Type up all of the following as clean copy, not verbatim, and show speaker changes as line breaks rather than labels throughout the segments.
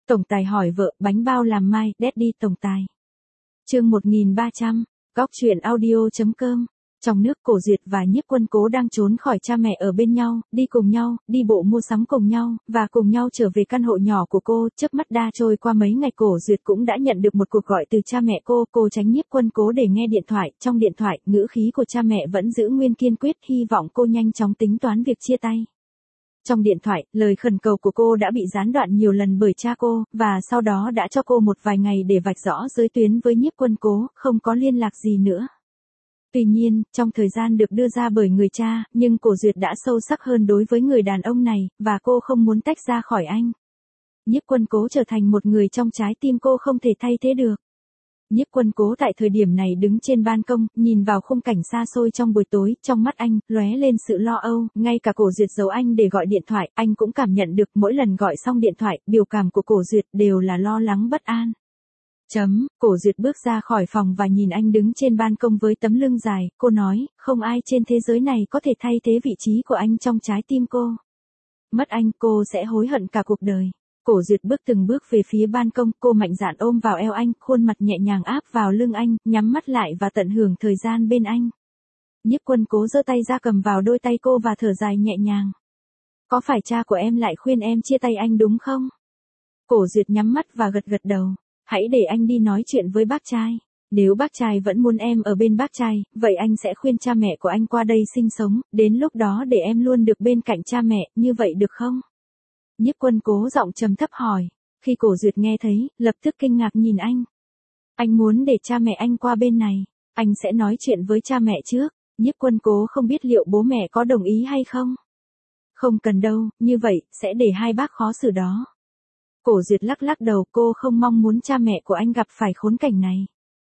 Tổng tài hỏi vợ, bánh bao làm mai, Daddy tổng tài. Chương 1300, Góc truyện audio.com. Trong nước, Cổ Duyệt và Nhiếp Quân Cố đang trốn khỏi cha mẹ ở bên nhau, đi cùng nhau, đi bộ mua sắm cùng nhau, và cùng nhau trở về căn hộ nhỏ của cô. Chớp mắt đã trôi qua mấy ngày, Cổ Duyệt cũng đã nhận được một cuộc gọi từ cha mẹ cô tránh Nhiếp Quân Cố để nghe điện thoại. Trong điện thoại, ngữ khí của cha mẹ vẫn giữ nguyên kiên quyết, hy vọng cô nhanh chóng tính toán việc chia tay. Trong điện thoại, lời khẩn cầu của cô đã bị gián đoạn nhiều lần bởi cha cô, và sau đó đã cho cô một vài ngày để vạch rõ giới tuyến với Nhiếp Quân Cố, không có liên lạc gì nữa. Tuy nhiên, trong thời gian được đưa ra bởi người cha, nhưng Cổ Duyệt đã sâu sắc hơn đối với người đàn ông này, và cô không muốn tách ra khỏi anh. Nhiếp Quân Cố trở thành một người trong trái tim cô không thể thay thế được. Nhiếp Quân Cố tại thời điểm này đứng trên ban công, nhìn vào khung cảnh xa xôi trong buổi tối, trong mắt anh lóe lên sự lo âu, ngay cả Cổ Duyệt giấu anh để gọi điện thoại, anh cũng cảm nhận được mỗi lần gọi xong điện thoại, biểu cảm của Cổ Duyệt đều là lo lắng bất an. Cổ Duyệt bước ra khỏi phòng và nhìn anh đứng trên ban công với tấm lưng dài, cô nói, không ai trên thế giới này có thể thay thế vị trí của anh trong trái tim cô. Mất anh, cô sẽ hối hận cả cuộc đời. Cổ Duyệt bước từng bước về phía ban công, cô mạnh dạn ôm vào eo anh, khuôn mặt nhẹ nhàng áp vào lưng anh, nhắm mắt lại và tận hưởng thời gian bên anh. Nhiếp Quân Cố giơ tay ra cầm vào đôi tay cô và thở dài nhẹ nhàng. Có phải cha của em lại khuyên em chia tay anh đúng không? Cổ Duyệt nhắm mắt và gật gật đầu. Hãy để anh đi nói chuyện với bác trai. Nếu bác trai vẫn muốn em ở bên bác trai, vậy anh sẽ khuyên cha mẹ của anh qua đây sinh sống, đến lúc đó để em luôn được bên cạnh cha mẹ, như vậy được không? Nhiếp Quân Cố giọng trầm thấp hỏi. Khi Cổ Duyệt nghe thấy, lập tức kinh ngạc nhìn anh. Anh muốn để cha mẹ anh qua bên này, anh sẽ nói chuyện với cha mẹ trước. Nhiếp Quân Cố không biết liệu bố mẹ có đồng ý hay không. Không cần đâu, như vậy, sẽ để hai bác khó xử đó. Cổ Duyệt lắc lắc đầu, cô không mong muốn cha mẹ của anh gặp phải khốn cảnh này.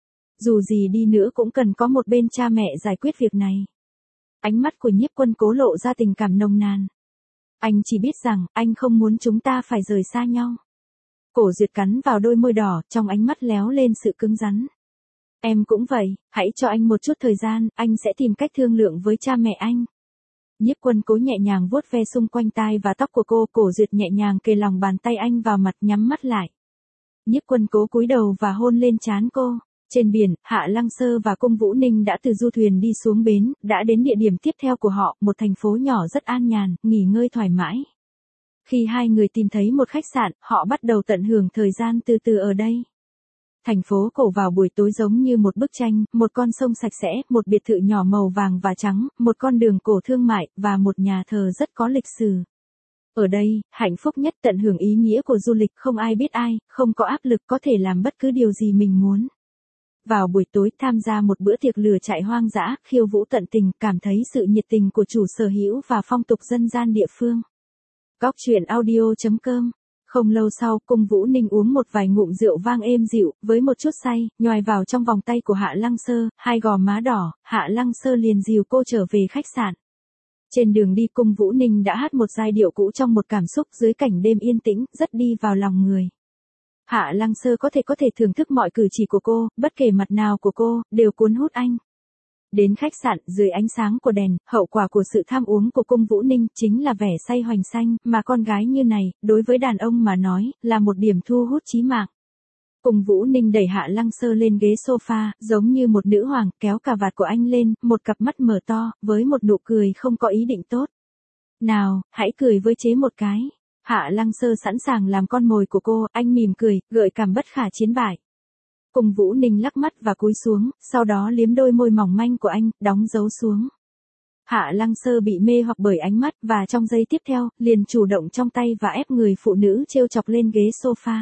Dù gì đi nữa cũng cần có một bên cha mẹ giải quyết việc này. Ánh mắt của Nhiếp Quân Cố lộ ra tình cảm nồng nàn. Anh chỉ biết rằng, anh không muốn chúng ta phải rời xa nhau. Cổ Duyệt cắn vào đôi môi đỏ, trong ánh mắt léo lên sự cứng rắn. Em cũng vậy, hãy cho anh một chút thời gian, anh sẽ tìm cách thương lượng với cha mẹ anh. Nhiếp Quân Cố nhẹ nhàng vuốt ve xung quanh tai và tóc của cô, Cổ Duyệt nhẹ nhàng kề lòng bàn tay anh vào mặt, nhắm mắt lại. Nhiếp Quân Cố cúi đầu và hôn lên trán cô. Trên biển, Hạ Lăng Sơ và Cung Vũ Ninh đã từ du thuyền đi xuống bến, đã đến địa điểm tiếp theo của họ, một thành phố nhỏ rất an nhàn, nghỉ ngơi thoải mái. Khi hai người tìm thấy một khách sạn, họ bắt đầu tận hưởng thời gian từ từ ở đây. Thành phố cổ vào buổi tối giống như một bức tranh, một con sông sạch sẽ, một biệt thự nhỏ màu vàng và trắng, một con đường cổ thương mại, và một nhà thờ rất có lịch sử. Ở đây, hạnh phúc nhất, tận hưởng ý nghĩa của du lịch, không ai biết ai, không có áp lực, có thể làm bất cứ điều gì mình muốn. Vào buổi tối, tham gia một bữa tiệc lửa trại hoang dã, khiêu vũ tận tình, cảm thấy sự nhiệt tình của chủ sở hữu và phong tục dân gian địa phương. Góc truyện audio.com. Không lâu sau, Cung Vũ Ninh uống một vài ngụm rượu vang êm dịu, với một chút say, nhoài vào trong vòng tay của Hạ Lăng Sơ, hai gò má đỏ, Hạ Lăng Sơ liền dìu cô trở về khách sạn. Trên đường đi, Cung Vũ Ninh đã hát một giai điệu cũ trong một cảm xúc dưới cảnh đêm yên tĩnh, rất đi vào lòng người. Hạ Lăng Sơ có thể thưởng thức mọi cử chỉ của cô, bất kể mặt nào của cô, đều cuốn hút anh. Đến khách sạn, dưới ánh sáng của đèn, hậu quả của sự tham uống của Cung Vũ Ninh chính là vẻ say hoành xanh, mà con gái như này, đối với đàn ông mà nói, là một điểm thu hút chí mạng. Cung Vũ Ninh đẩy Hạ Lăng Sơ lên ghế sofa, giống như một nữ hoàng, kéo cà vạt của anh lên, một cặp mắt mở to, với một nụ cười không có ý định tốt. Nào, hãy cười với chế một cái. Hạ Lăng Sơ sẵn sàng làm con mồi của cô, anh mỉm cười, gợi cảm bất khả chiến bại. Cung Vũ Ninh lắc mắt và cúi xuống, sau đó liếm đôi môi mỏng manh của anh, đóng dấu xuống. Hạ Lăng Sơ bị mê hoặc bởi ánh mắt, và trong giây tiếp theo, liền chủ động trong tay và ép người phụ nữ trêu chọc lên ghế sofa.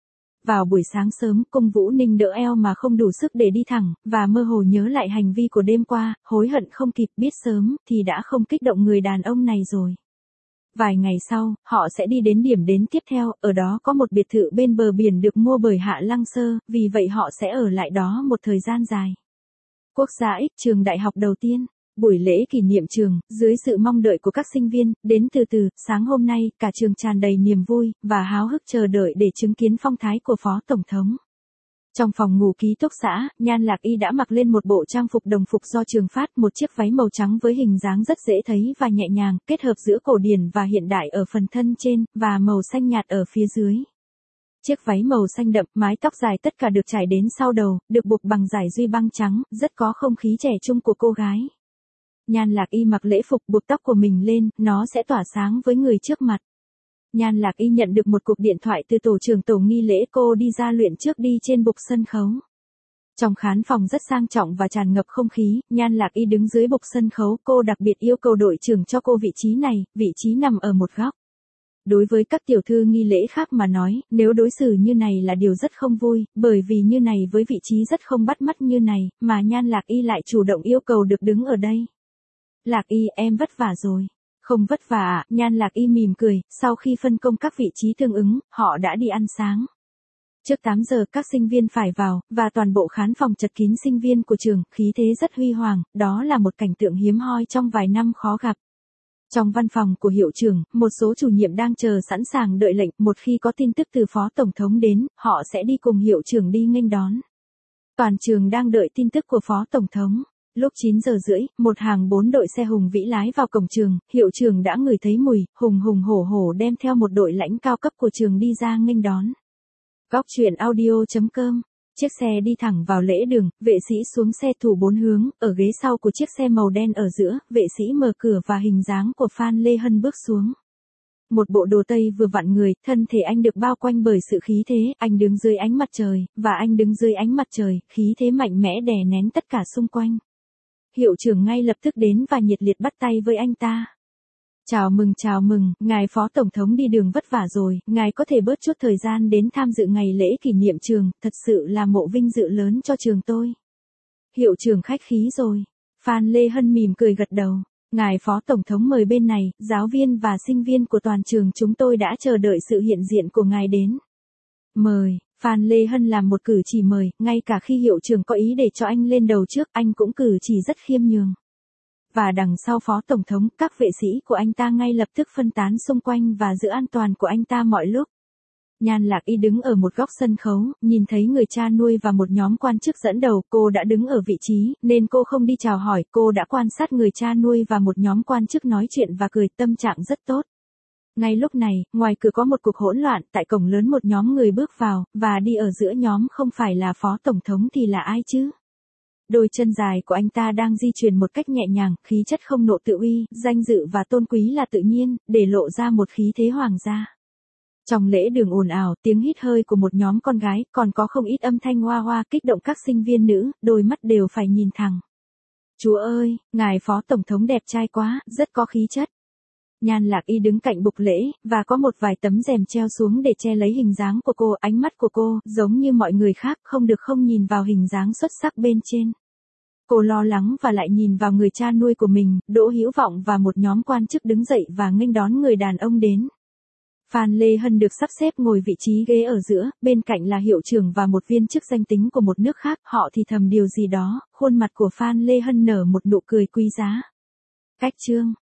Vào buổi sáng sớm, Cung Vũ Ninh đỡ eo mà không đủ sức để đi thẳng, và mơ hồ nhớ lại hành vi của đêm qua, hối hận không kịp, biết sớm, thì đã không kích động người đàn ông này rồi. Vài ngày sau, họ sẽ đi đến điểm đến tiếp theo, ở đó có một biệt thự bên bờ biển được mua bởi Hạ Lăng Sơ, vì vậy họ sẽ ở lại đó một thời gian dài. Quốc gia X, trường đại học đầu tiên. Buổi lễ kỷ niệm trường, dưới sự mong đợi của các sinh viên, đến từ từ, sáng hôm nay, cả trường tràn đầy niềm vui, và háo hức chờ đợi để chứng kiến phong thái của Phó Tổng thống. Trong phòng ngủ ký túc xá, Nhan Lạc Y đã mặc lên một bộ trang phục đồng phục do trường phát, một chiếc váy màu trắng với hình dáng rất dễ thấy và nhẹ nhàng, kết hợp giữa cổ điển và hiện đại ở phần thân trên, và màu xanh nhạt ở phía dưới. Chiếc váy màu xanh đậm, mái tóc dài tất cả được trải đến sau đầu, được buộc bằng dải duy băng trắng, rất có không khí trẻ trung của cô gái. Nhan Lạc Y mặc lễ phục buộc tóc của mình lên, nó sẽ tỏa sáng với người trước mặt. Nhan Lạc Y nhận được một cuộc điện thoại từ tổ trưởng tổ nghi lễ, cô đi ra luyện trước đi trên bục sân khấu. Trong khán phòng rất sang trọng và tràn ngập không khí, Nhan Lạc Y đứng dưới bục sân khấu, cô đặc biệt yêu cầu đội trưởng cho cô vị trí này, vị trí nằm ở một góc. Đối với các tiểu thư nghi lễ khác mà nói, nếu đối xử như này là điều rất không vui, bởi vì như này với vị trí rất không bắt mắt như này, mà Nhan Lạc Y lại chủ động yêu cầu được đứng ở đây. Lạc Y, em vất vả rồi. Không vất vả ạ, Nhan Lạc Y mỉm cười, sau khi phân công các vị trí tương ứng, họ đã đi ăn sáng. Trước 8 giờ các sinh viên phải vào, và toàn bộ khán phòng chật kín sinh viên của trường, khí thế rất huy hoàng, đó là một cảnh tượng hiếm hoi trong vài năm khó gặp. Trong văn phòng của hiệu trưởng, một số chủ nhiệm đang chờ sẵn sàng đợi lệnh, một khi có tin tức từ phó tổng thống đến, họ sẽ đi cùng hiệu trưởng đi nghênh đón. Toàn trường đang đợi tin tức của phó tổng thống. Lúc 9 giờ rưỡi, một hàng 4 đội xe hùng vĩ lái vào cổng trường, hiệu trưởng đã ngửi thấy mùi, hùng hùng hổ hổ đem theo một đội lãnh cao cấp của trường đi ra nghênh đón. Góc truyện audio.com. Chiếc xe đi thẳng vào lễ đường, vệ sĩ xuống xe thủ 4 hướng, ở ghế sau của chiếc xe màu đen ở giữa, vệ sĩ mở cửa và hình dáng của Phan Lê Hân bước xuống. Một bộ đồ tây vừa vặn người, thân thể anh được bao quanh bởi sự khí thế, anh đứng dưới ánh mặt trời, và anh đứng dưới ánh mặt trời, khí thế mạnh mẽ đè nén tất cả xung quanh. Hiệu trưởng ngay lập tức đến và nhiệt liệt bắt tay với anh ta. Chào mừng, ngài phó tổng thống đi đường vất vả rồi, ngài có thể bớt chút thời gian đến tham dự ngày lễ kỷ niệm trường, thật sự là mộ vinh dự lớn cho trường tôi. Hiệu trưởng khách khí rồi. Phan Lê Hân mỉm cười gật đầu. Ngài phó tổng thống mời bên này, giáo viên và sinh viên của toàn trường chúng tôi đã chờ đợi sự hiện diện của ngài đến. Mời. Phan Lê Hân làm một cử chỉ mời, ngay cả khi hiệu trưởng có ý để cho anh lên đầu trước, anh cũng cử chỉ rất khiêm nhường. Và đằng sau phó tổng thống, các vệ sĩ của anh ta ngay lập tức phân tán xung quanh và giữ an toàn của anh ta mọi lúc. Nhan Lạc Y đứng ở một góc sân khấu, nhìn thấy người cha nuôi và một nhóm quan chức dẫn đầu, cô đã đứng ở vị trí, nên cô không đi chào hỏi, cô đã quan sát người cha nuôi và một nhóm quan chức nói chuyện và cười, tâm trạng rất tốt. Ngay lúc này, ngoài cửa có một cuộc hỗn loạn, tại cổng lớn một nhóm người bước vào, và đi ở giữa nhóm không phải là phó tổng thống thì là ai chứ? Đôi chân dài của anh ta đang di chuyển một cách nhẹ nhàng, khí chất không nộ tự uy, danh dự và tôn quý là tự nhiên, để lộ ra một khí thế hoàng gia. Trong lễ đường ồn ào, tiếng hít hơi của một nhóm con gái, còn có không ít âm thanh hoa hoa kích động các sinh viên nữ, đôi mắt đều phải nhìn thẳng. Chúa ơi, ngài phó tổng thống đẹp trai quá, rất có khí chất. Nhan Lạc Y đứng cạnh bục lễ, và có một vài tấm rèm treo xuống để che lấy hình dáng của cô, ánh mắt của cô, giống như mọi người khác, không được không nhìn vào hình dáng xuất sắc bên trên. Cô lo lắng và lại nhìn vào người cha nuôi của mình, Đỗ Hữu Vọng và một nhóm quan chức đứng dậy và nghênh đón người đàn ông đến. Phan Lê Hân được sắp xếp ngồi vị trí ghế ở giữa, bên cạnh là hiệu trưởng và một viên chức danh tính của một nước khác, họ thì thầm điều gì đó, khuôn mặt của Phan Lê Hân nở một nụ cười quý giá. Cách chương